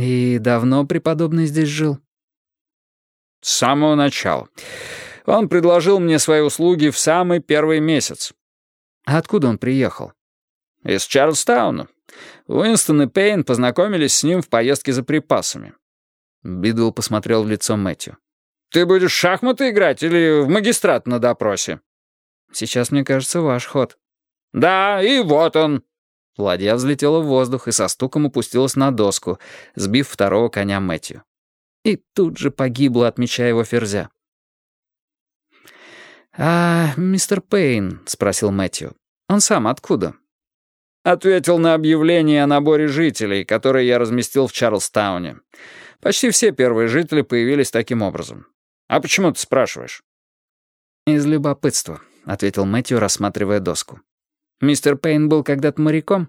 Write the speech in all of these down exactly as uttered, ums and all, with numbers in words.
«И давно преподобный здесь жил?» «С самого начала. Он предложил мне свои услуги в самый первый месяц». «А откуда он приехал?» «Из Чарльстауна. Уинстон и Пейн познакомились с ним в поездке за припасами». Бидуэлл посмотрел в лицо Мэтью. «Ты будешь в шахматы играть или в магистрат на допросе?» «Сейчас, мне кажется, ваш ход». «Да, и вот он». Ладья взлетела в воздух и со стуком опустилась на доску, сбив второго коня Мэтью. И тут же погибла, отмечая его ферзя. «А мистер Пейн?» — спросил Мэтью. «Он сам откуда?» «Ответил на объявление о наборе жителей, которое я разместил в Чарльстауне. Почти все первые жители появились таким образом. А почему ты спрашиваешь?» «Из любопытства», — ответил Мэтью, рассматривая доску. «Мистер Пейн был когда-то моряком?»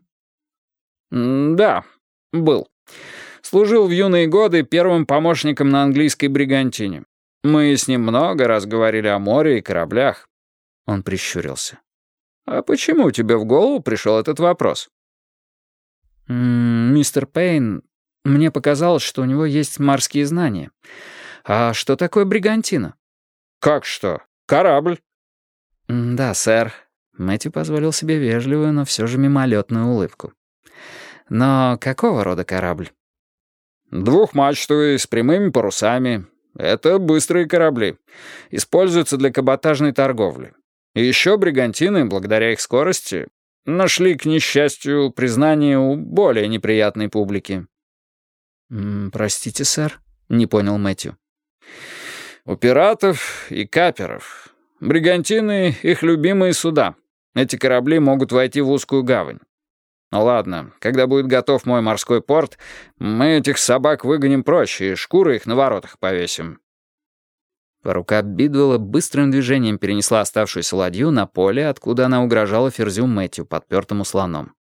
«Да, был. Служил в юные годы первым помощником на английской бригантине. Мы с ним много раз говорили о море и кораблях». Он прищурился. «А почему тебе в голову пришел этот вопрос?» «М-м, «Мистер Пейн, мне показалось, что у него есть морские знания. А что такое бригантина?» «Как что? Корабль». «Да, сэр». Мэтью позволил себе вежливую, но все же мимолетную улыбку. «Но какого рода корабль?» «Двухмачтовый, с прямыми парусами. Это быстрые корабли. Используются для каботажной торговли. И еще бригантины, благодаря их скорости, нашли, к несчастью, признание у более неприятной публики». М, «Простите, сэр», — не понял Мэтью. «У пиратов и каперов. Бригантины — их любимые суда. Эти корабли могут войти в узкую гавань. Ну ладно, когда будет готов мой морской порт, мы этих собак выгоним прочь и шкуры их на воротах повесим». Рука Бидуэлла быстрым движением перенесла оставшуюся ладью на поле, откуда она угрожала ферзю Мэтью, подпертому слоном.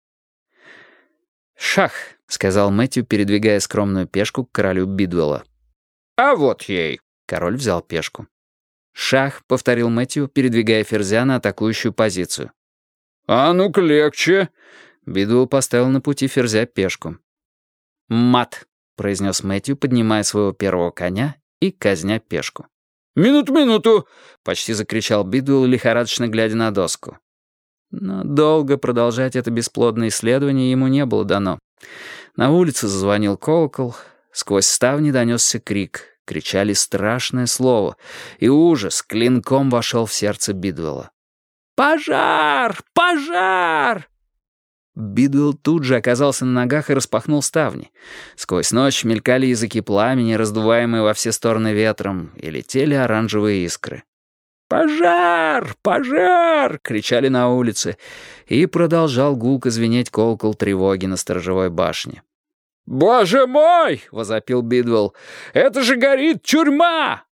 «Шах», — сказал Мэтью, передвигая скромную пешку к королю Бидуэлла. «А вот ей». Король взял пешку. «Шах», — повторил Мэтью, передвигая ферзя на атакующую позицию. «А ну-ка легче». Бидуэлл поставил на пути ферзя пешку. «Мат», — произнес Мэтью, поднимая своего первого коня и казня пешку. «Минуту, минуту!» — почти закричал Бидуэлл, лихорадочно глядя на доску. Но долго продолжать это бесплодное исследование ему не было дано. На улице зазвонил колокол, сквозь ставни донесся крик, кричали страшное слово, и ужас клинком вошел в сердце Бидуэлла. «Пожар! Пожар!» Бидуэлл тут же оказался на ногах и распахнул ставни. Сквозь ночь мелькали языки пламени, раздуваемые во все стороны ветром, и летели оранжевые искры. «Пожар! Пожар!» — кричали на улице, и продолжал гулко звенеть колокол тревоги на сторожевой башне. «Боже мой!» — возопил Бидуэлл. «Это же горит тюрьма!»